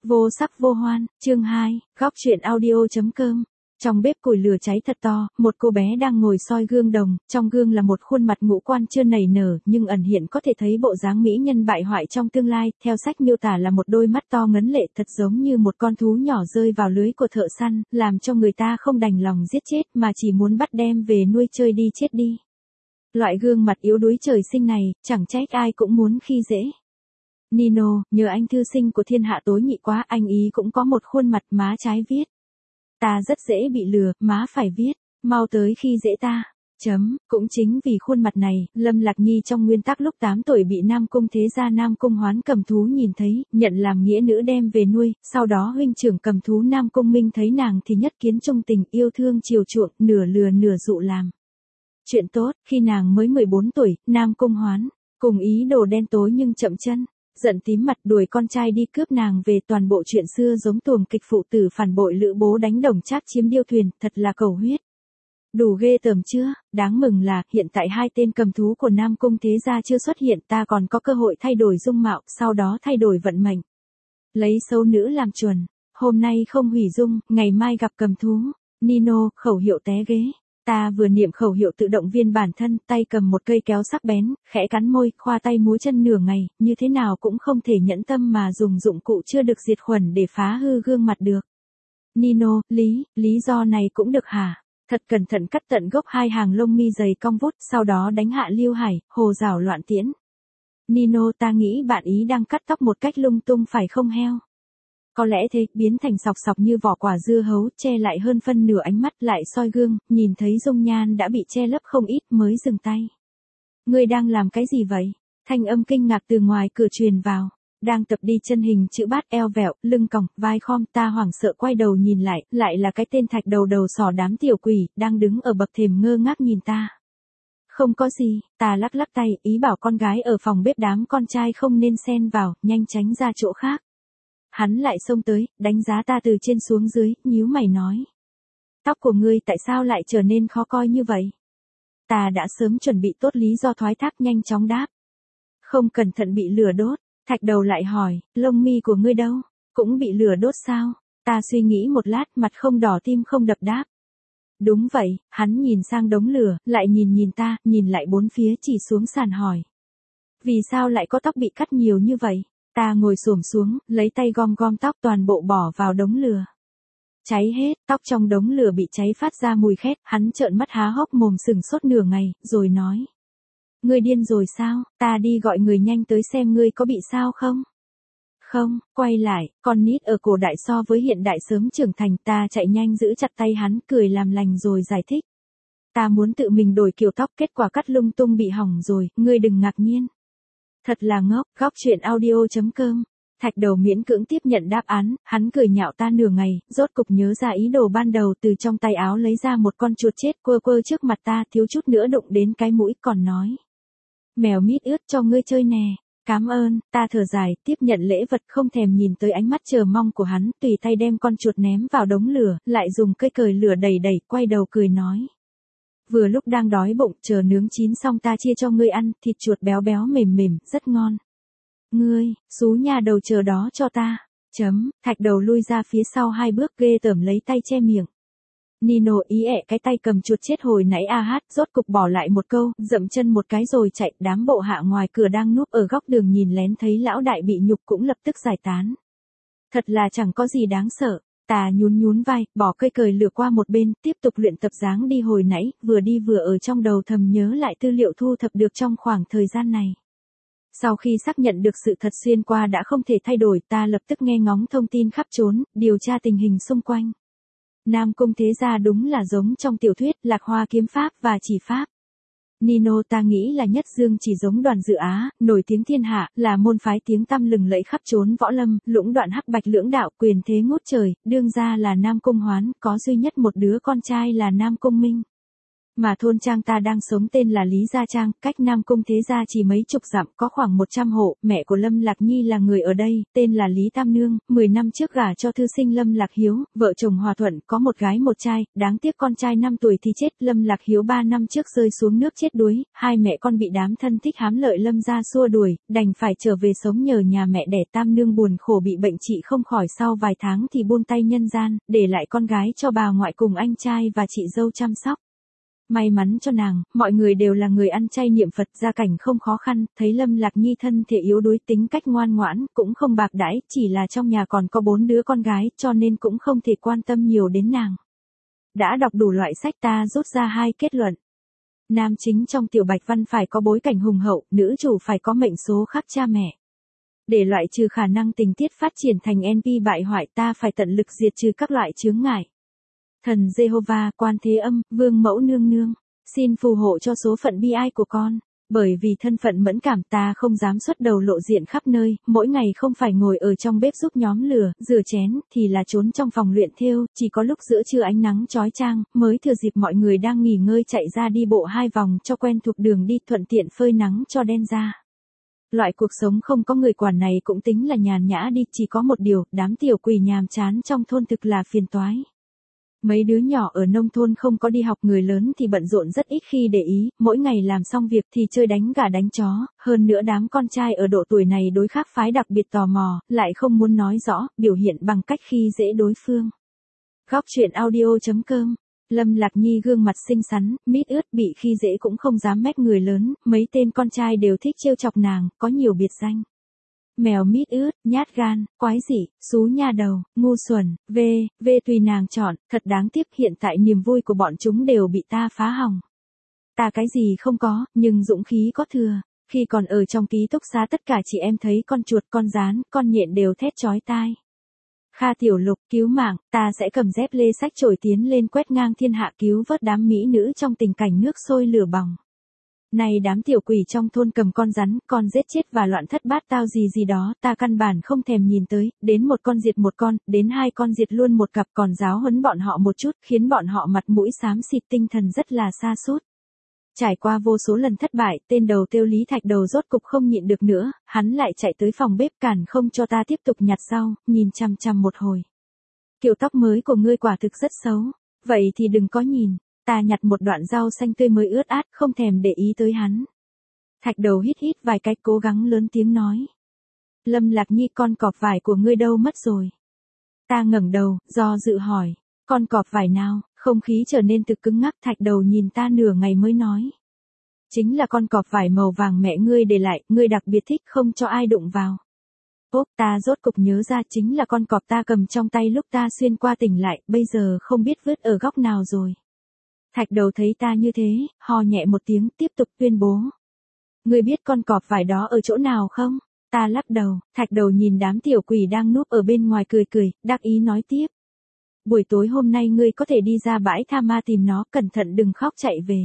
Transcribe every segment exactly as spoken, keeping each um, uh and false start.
Vô sắc vô hoan, chương hai, góc truyện audio.com. Trong bếp củi lửa cháy thật to, một cô bé đang ngồi soi gương đồng, trong gương là một khuôn mặt ngũ quan chưa nảy nở, nhưng ẩn hiện có thể thấy bộ dáng mỹ nhân bại hoại trong tương lai, theo sách miêu tả là một đôi mắt to ngấn lệ thật giống như một con thú nhỏ rơi vào lưới của thợ săn, làm cho người ta không đành lòng giết chết mà chỉ muốn bắt đem về nuôi chơi đi chết đi. Loại gương mặt yếu đuối trời sinh này, chẳng trách ai cũng muốn khi dễ. Nino, nhờ anh thư sinh của thiên hạ tối nhị quá, anh ý cũng có một khuôn mặt má trái viết. Ta rất dễ bị lừa, má phải viết, mau tới khi dễ ta. Chấm, cũng chính vì khuôn mặt này, Lâm Lạc Nhi trong nguyên tắc lúc tám tuổi bị Nam Cung thế gia Nam Cung Hoán cầm thú nhìn thấy, nhận làm nghĩa nữ đem về nuôi, sau đó huynh trưởng cầm thú Nam Cung Minh thấy nàng thì nhất kiến trung tình, yêu thương chiều chuộng, nửa lừa nửa dụ làm. Chuyện tốt, khi nàng mới mười bốn tuổi, Nam Cung Hoán, cùng ý đồ đen tối nhưng chậm chân. Giận tím mặt đuổi con trai đi cướp nàng về, toàn bộ chuyện xưa giống tuồng kịch phụ tử phản bội lữ bố đánh đồng trác chiếm điêu thuyền, thật là cầu huyết. Đủ ghê tởm chưa, đáng mừng là, hiện tại hai tên cầm thú của Nam Cung thế gia chưa xuất hiện, ta còn có cơ hội thay đổi dung mạo, sau đó thay đổi vận mệnh. Lấy xấu nữ làm chuẩn, hôm nay không hủy dung, ngày mai gặp cầm thú. Nino, khẩu hiệu té ghế. Ta vừa niệm khẩu hiệu tự động viên bản thân, tay cầm một cây kéo sắc bén, khẽ cắn môi, khoa tay múa chân nửa ngày, như thế nào cũng không thể nhẫn tâm mà dùng dụng cụ chưa được diệt khuẩn để phá hư gương mặt được. Nino, lý, lý do này cũng được hả? Thật cẩn thận cắt tận gốc hai hàng lông mi dày cong vút, sau đó đánh hạ Lưu Hải, hồ rào loạn tiễn. Nino, ta nghĩ bạn ý đang cắt tóc một cách lung tung phải không heo? Có lẽ thế, biến thành sọc sọc như vỏ quả dưa hấu, che lại hơn phân nửa ánh mắt, lại soi gương, nhìn thấy dung nhan đã bị che lấp không ít mới dừng tay. Ngươi đang làm cái gì vậy? Thanh âm kinh ngạc từ ngoài cửa truyền vào. Đang tập đi chân hình chữ bát, eo vẹo, lưng còng, vai khom, ta hoảng sợ quay đầu nhìn lại, lại là cái tên thạch đầu đầu sỏ đám tiểu quỷ, đang đứng ở bậc thềm ngơ ngác nhìn ta. Không có gì, ta lắc lắc tay, ý bảo con gái ở phòng bếp đám con trai không nên xen vào, nhanh tránh ra chỗ khác. Hắn lại xông tới, đánh giá ta từ trên xuống dưới, nhíu mày nói. Tóc của ngươi tại sao lại trở nên khó coi như vậy? Ta đã sớm chuẩn bị tốt lý do thoái thác, nhanh chóng đáp. Không cẩn thận bị lửa đốt, thạch đầu lại hỏi, lông mi của ngươi đâu? Cũng bị lửa đốt sao? Ta suy nghĩ một lát, mặt không đỏ tim không đập đáp. Đúng vậy, hắn nhìn sang đống lửa, lại nhìn nhìn ta, nhìn lại bốn phía chỉ xuống sàn hỏi. Vì sao lại có tóc bị cắt nhiều như vậy? Ta ngồi xổm xuống, lấy tay gom gom tóc toàn bộ bỏ vào đống lửa. Cháy hết, tóc trong đống lửa bị cháy phát ra mùi khét, hắn trợn mắt há hốc mồm sừng sốt nửa ngày, rồi nói. Ngươi điên rồi sao, ta đi gọi người nhanh tới xem ngươi có bị sao không? Không, quay lại, con nít ở cổ đại so với hiện đại sớm trưởng thành, ta chạy nhanh giữ chặt tay hắn, cười làm lành rồi giải thích. Ta muốn tự mình đổi kiểu tóc, kết quả cắt lung tung bị hỏng rồi, ngươi đừng ngạc nhiên. Thật là ngốc, góc truyện audio.com. Thạch đầu miễn cưỡng tiếp nhận đáp án, hắn cười nhạo ta nửa ngày, rốt cục nhớ ra ý đồ ban đầu, từ trong tay áo lấy ra một con chuột chết quơ quơ trước mặt ta, thiếu chút nữa đụng đến cái mũi, còn nói. Mèo mít ướt cho ngươi chơi nè. Cám ơn, ta thở dài, tiếp nhận lễ vật không thèm nhìn tới ánh mắt chờ mong của hắn, tùy tay đem con chuột ném vào đống lửa, lại dùng cây cời lửa đẩy đẩy, quay đầu cười nói. Vừa lúc đang đói bụng, chờ nướng chín xong ta chia cho ngươi ăn, thịt chuột béo béo mềm mềm, rất ngon. Ngươi, xú nhà đầu chờ đó cho ta. Chấm, thạch đầu lui ra phía sau hai bước ghê tởm lấy tay che miệng. Nino ý ẹ cái tay cầm chuột chết hồi nãy a hát, rốt cục bỏ lại một câu, dậm chân một cái rồi chạy, đám bộ hạ ngoài cửa đang núp ở góc đường nhìn lén thấy lão đại bị nhục cũng lập tức giải tán. Thật là chẳng có gì đáng sợ. Ta nhún nhún vai, bỏ cây cời lửa qua một bên, tiếp tục luyện tập dáng đi hồi nãy, vừa đi vừa ở trong đầu thầm nhớ lại tư liệu thu thập được trong khoảng thời gian này. Sau khi xác nhận được sự thật xuyên qua đã không thể thay đổi, ta lập tức nghe ngóng thông tin khắp trốn, điều tra tình hình xung quanh. Nam Cung thế gia đúng là giống trong tiểu thuyết, Lạc Hoa kiếm pháp và chỉ pháp. Nino, ta nghĩ là Nhất Dương chỉ giống Đoàn Dự Á, nổi tiếng thiên hạ, là môn phái tiếng tăm lừng lẫy khắp trốn võ lâm, lũng đoạn hắc bạch lưỡng đạo, quyền thế ngút trời, đương gia là Nam Cung Hoán, có duy nhất một đứa con trai là Nam Cung Minh. Mà thôn trang ta đang sống tên là Lý Gia Trang, cách Nam Cung Thế Gia chỉ mấy chục dặm, có khoảng một trăm hộ, mẹ của Lâm Lạc Nhi là người ở đây, tên là Lý Tam Nương, mười năm trước gả cho thư sinh Lâm Lạc Hiếu, vợ chồng hòa thuận, có một gái một trai, đáng tiếc con trai năm tuổi thì chết, Lâm Lạc Hiếu ba năm trước rơi xuống nước chết đuối, hai mẹ con bị đám thân thích hám lợi Lâm gia xua đuổi, đành phải trở về sống nhờ nhà mẹ đẻ. Tam Nương buồn khổ bị bệnh trị không khỏi, sau vài tháng thì buông tay nhân gian, để lại con gái cho bà ngoại cùng anh trai và chị dâu chăm sóc. May mắn cho nàng, mọi người đều là người ăn chay niệm Phật, gia cảnh không khó khăn, thấy Lâm Lạc Nhi thân thể yếu đuối, tính cách ngoan ngoãn, cũng không bạc đãi, chỉ là trong nhà còn có bốn đứa con gái, cho nên cũng không thể quan tâm nhiều đến nàng. Đã đọc đủ loại sách, ta rút ra hai kết luận. Nam chính trong Tiểu Bạch Văn phải có bối cảnh hùng hậu, nữ chủ phải có mệnh số khác cha mẹ. Để loại trừ khả năng tình tiết phát triển thành en pê bại hoại, ta phải tận lực diệt trừ các loại chướng ngại. Thần Jehovah, Quan Thế Âm, Vương Mẫu Nương Nương, xin phù hộ cho số phận bi ai của con. Bởi vì thân phận mẫn cảm, ta không dám xuất đầu lộ diện khắp nơi, mỗi ngày không phải ngồi ở trong bếp giúp nhóm lửa, rửa chén, thì là trốn trong phòng luyện thêu, chỉ có lúc giữa trưa ánh nắng chói chang, mới thừa dịp mọi người đang nghỉ ngơi chạy ra đi bộ hai vòng cho quen thuộc đường đi, thuận tiện phơi nắng cho đen da. Loại cuộc sống không có người quản này cũng tính là nhàn nhã đi, chỉ có một điều, đám tiểu quỷ nhàm chán trong thôn thực là phiền toái. Mấy đứa nhỏ ở nông thôn không có đi học, người lớn thì bận rộn rất ít khi để ý, mỗi ngày làm xong việc thì chơi đánh gà đánh chó, hơn nữa đám con trai ở độ tuổi này đối khác phái đặc biệt tò mò, lại không muốn nói rõ, biểu hiện bằng cách khi dễ đối phương. Góc truyện audio chấm com. Lâm Lạc Nhi gương mặt xinh xắn, mít ướt, bị khi dễ cũng không dám mách người lớn, mấy tên con trai đều thích trêu chọc nàng, có nhiều biệt danh. Mèo mít ướt, nhát gan, quái dị, xú nha đầu, ngu xuẩn, vê, vê tùy nàng chọn, thật đáng tiếc hiện tại niềm vui của bọn chúng đều bị ta phá hỏng. Ta cái gì không có, nhưng dũng khí có thừa, khi còn ở trong ký túc xá tất cả chị em thấy con chuột, con gián, con nhện đều thét chói tai. Kha Tiểu Lục, cứu mạng, ta sẽ cầm dép lê sách trổi tiến lên quét ngang thiên hạ, cứu vớt đám mỹ nữ trong tình cảnh nước sôi lửa bỏng. Này đám tiểu quỷ trong thôn cầm con rắn, con giết chết và loạn thất bát tao gì gì đó, ta căn bản không thèm nhìn tới, đến một con diệt một con, đến hai con diệt luôn một cặp, còn giáo huấn bọn họ một chút, khiến bọn họ mặt mũi xám xịt, tinh thần rất là sa sút. Trải qua vô số lần thất bại, tên đầu tiêu Lý Thạch Đầu rốt cục không nhịn được nữa, hắn lại chạy tới phòng bếp cản không cho ta tiếp tục nhặt rau, nhìn chằm chằm một hồi. Kiểu tóc mới của ngươi quả thực rất xấu, vậy thì đừng có nhìn. Ta nhặt một đoạn rau xanh tươi mới ướt át, không thèm để ý tới hắn. Thạch Đầu hít hít vài cái, cố gắng lớn tiếng nói. Lâm Lạc Nhi, con cọp vải của ngươi đâu mất rồi? Ta ngẩng đầu, do dự hỏi. Con cọp vải nào? Không khí trở nên thực cứng ngắc. Thạch Đầu nhìn ta nửa ngày mới nói. Chính là con cọp vải màu vàng mẹ ngươi để lại, ngươi đặc biệt thích, không cho ai đụng vào. Ốp, ta rốt cục nhớ ra, chính là con cọp ta cầm trong tay lúc ta xuyên qua tỉnh lại, bây giờ không biết vứt ở góc nào rồi. Thạch Đầu thấy ta như thế, ho nhẹ một tiếng, tiếp tục tuyên bố. Ngươi biết con cọp vải đó ở chỗ nào không? Ta lắc đầu. Thạch Đầu nhìn đám tiểu quỷ đang núp ở bên ngoài cười cười, đắc ý nói tiếp. Buổi tối hôm nay ngươi có thể đi ra bãi tha ma tìm nó, cẩn thận đừng khóc chạy về.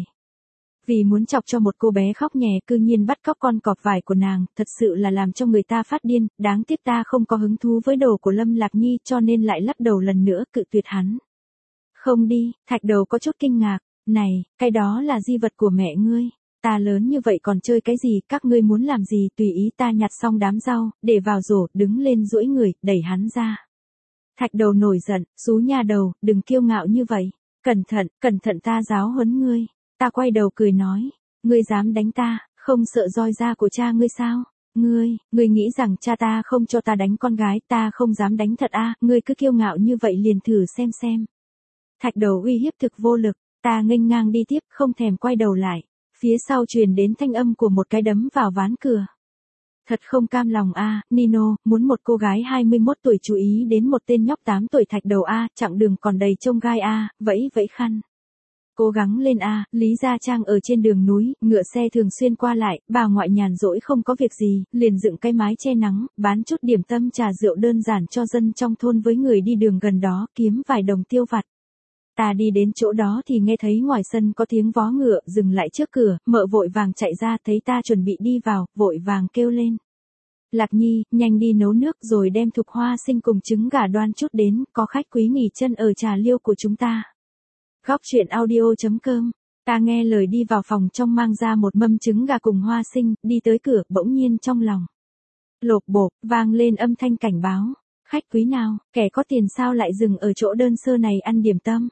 Vì muốn chọc cho một cô bé khóc nhè, cư nhiên bắt cóc con cọp vải của nàng, thật sự là làm cho người ta phát điên, đáng tiếc ta không có hứng thú với đồ của Lâm Lạc Nhi, cho nên lại lắc đầu lần nữa, cự tuyệt hắn. Không đi. Thạch Đầu có chút kinh ngạc. Này, cái đó là di vật của mẹ ngươi. Ta lớn như vậy còn chơi cái gì, các ngươi muốn làm gì tùy ý. Ta nhặt xong đám rau, để vào rổ, đứng lên duỗi người, đẩy hắn ra. Thạch Đầu nổi giận, xú nha đầu, đừng kiêu ngạo như vậy. Cẩn thận, cẩn thận ta giáo huấn ngươi. Ta quay đầu cười nói, ngươi dám đánh ta, không sợ roi da của cha ngươi sao? Ngươi, ngươi nghĩ rằng cha ta không cho ta đánh con gái, ta không dám đánh thật à, ngươi cứ kiêu ngạo như vậy liền thử xem xem. Thạch Đầu uy hiếp thực vô lực, ta nghênh ngang đi tiếp, không thèm quay đầu lại. Phía sau truyền đến thanh âm của một cái đấm vào ván cửa. Thật không cam lòng a, à, Nino, muốn một cô gái hai mươi mốt tuổi chú ý đến một tên nhóc tám tuổi. Thạch Đầu a, à, chặng đường còn đầy chông gai a, à, vẫy vẫy khăn. Cố gắng lên a, à, Lý Gia Trang ở trên đường núi, ngựa xe thường xuyên qua lại, bà ngoại nhàn rỗi không có việc gì, liền dựng cái mái che nắng, bán chút điểm tâm trà rượu đơn giản cho dân trong thôn với người đi đường gần đó, kiếm vài đồng tiêu vặt. Ta đi đến chỗ đó thì nghe thấy ngoài sân có tiếng vó ngựa, dừng lại trước cửa, mợ vội vàng chạy ra, thấy ta chuẩn bị đi vào, vội vàng kêu lên. Lạc Nhi, nhanh đi nấu nước rồi đem Thục Hoa Sinh cùng trứng gà đoan chút đến, có khách quý nghỉ chân ở trà liêu của chúng ta. Góc truyện audio chấm com Ta nghe lời đi vào phòng trong mang ra một mâm trứng gà cùng hoa sinh, đi tới cửa, bỗng nhiên trong lòng lộp bộp, vang lên âm thanh cảnh báo. Khách quý nào, kẻ có tiền sao lại dừng ở chỗ đơn sơ này ăn điểm tâm?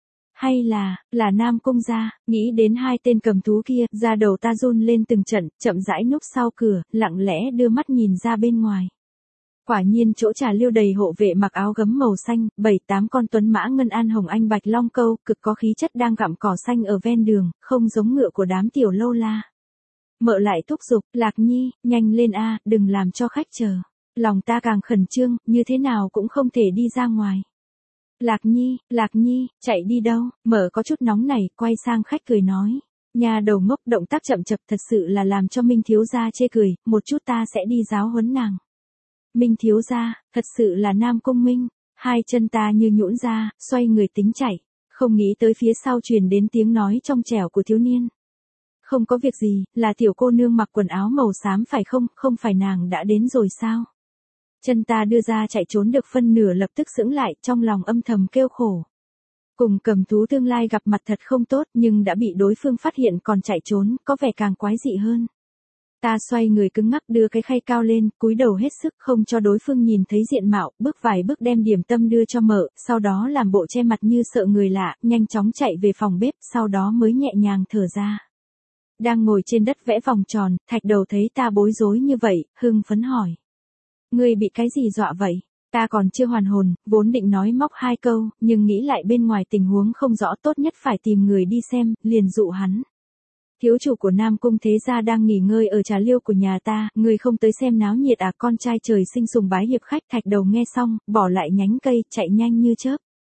Hay là, là Nam Cung gia? Nghĩ đến hai tên cầm thú kia, da đầu ta run lên từng trận, chậm rãi núp sau cửa, lặng lẽ đưa mắt nhìn ra bên ngoài. Quả nhiên chỗ trà liêu đầy hộ vệ mặc áo gấm màu xanh, bảy tám con tuấn mã ngân an hồng anh bạch long câu, cực có khí chất đang gặm cỏ xanh ở ven đường, không giống ngựa của đám tiểu lâu la. Mợ lại thúc giục, Lạc Nhi, nhanh lên a, đừng làm cho khách chờ. Lòng ta càng khẩn trương, như thế nào cũng không thể đi ra ngoài. Lạc Nhi, Lạc Nhi, chạy đi đâu? Mợ có chút nóng này, quay sang khách cười nói. Nhà đầu ngốc động tác chậm chập thật sự là làm cho Minh thiếu gia chê cười, một chút ta sẽ đi giáo huấn nàng. Minh thiếu gia, thật sự là Nam Cung Minh. Hai chân ta như nhũn ra, xoay người tính chạy, không nghĩ tới phía sau truyền đến tiếng nói trong trẻo của thiếu niên. Không có việc gì, là tiểu cô nương mặc quần áo màu xám phải không, không phải nàng đã đến rồi sao? Chân ta đưa ra chạy trốn được phân nửa lập tức sững lại, trong lòng âm thầm kêu khổ. Cùng cầm thú tương lai gặp mặt thật không tốt, nhưng đã bị đối phương phát hiện còn chạy trốn, có vẻ càng quái dị hơn. Ta xoay người cứng ngắc đưa cái khay cao lên, cúi đầu hết sức không cho đối phương nhìn thấy diện mạo, bước vài bước đem điểm tâm đưa cho mợ, sau đó làm bộ che mặt như sợ người lạ, nhanh chóng chạy về phòng bếp, sau đó mới nhẹ nhàng thở ra. Đang ngồi trên đất vẽ vòng tròn, Thạch Đầu thấy ta bối rối như vậy, hưng phấn hỏi. Ngươi bị cái gì dọa vậy? Ta còn chưa hoàn hồn, vốn định nói móc hai câu, nhưng nghĩ lại bên ngoài tình huống không rõ, tốt nhất phải tìm người đi xem, liền dụ hắn. Thiếu chủ của Nam Cung thế gia đang nghỉ ngơi ở trà liêu của nhà ta, ngươi không tới xem náo nhiệt à? Con trai trời sinh sùng bái hiệp khách. Thạch Đầu nghe xong, bỏ lại nhánh cây, chạy nhanh như chớp.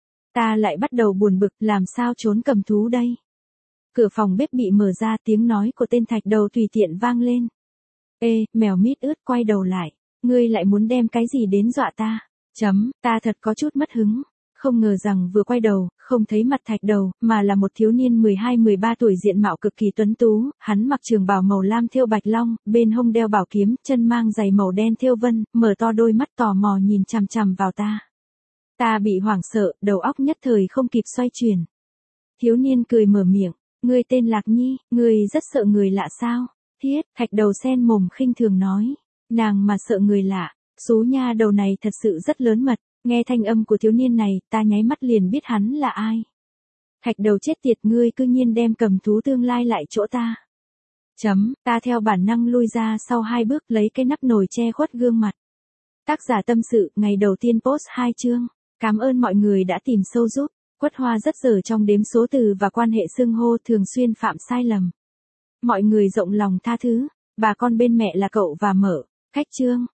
Ta lại bắt đầu buồn bực, làm sao trốn cầm thú đây? Cửa phòng bếp bị mở ra, tiếng nói của tên Thạch Đầu tùy tiện vang lên. Ê, mèo mít ướt, quay đầu lại. Ngươi lại muốn đem cái gì đến dọa ta? Chấm, ta thật có chút mất hứng. Không ngờ rằng vừa quay đầu, không thấy mặt Thạch Đầu, mà là một thiếu niên mười hai mười ba tuổi diện mạo cực kỳ tuấn tú, hắn mặc trường bào màu lam thêu bạch long, bên hông đeo bảo kiếm, chân mang giày màu đen thêu vân, mở to đôi mắt tò mò nhìn chằm chằm vào ta. Ta bị hoảng sợ, đầu óc nhất thời không kịp xoay chuyển. Thiếu niên cười mở miệng, ngươi tên Lạc Nhi, ngươi rất sợ người lạ sao? Thiết, Thạch Đầu sen mồm khinh thường nói, nàng mà sợ người lạ, xú nha đầu này thật sự rất lớn mật. Nghe thanh âm của thiếu niên này, ta nháy mắt liền biết hắn là ai. Thạch Đầu chết tiệt, ngươi cư nhiên đem cầm thú tương lai lại chỗ ta. Chấm, ta theo bản năng lui ra sau hai bước, lấy cái nắp nồi che khuất gương mặt. Tác giả tâm sự, ngày đầu tiên post hai chương. Cảm ơn mọi người đã tìm sâu giúp. Quất Hoa rất dở trong đếm số từ và quan hệ xưng hô, thường xuyên phạm sai lầm. Mọi người rộng lòng tha thứ. Bà con bên mẹ là cậu và Mợ. Khách chương.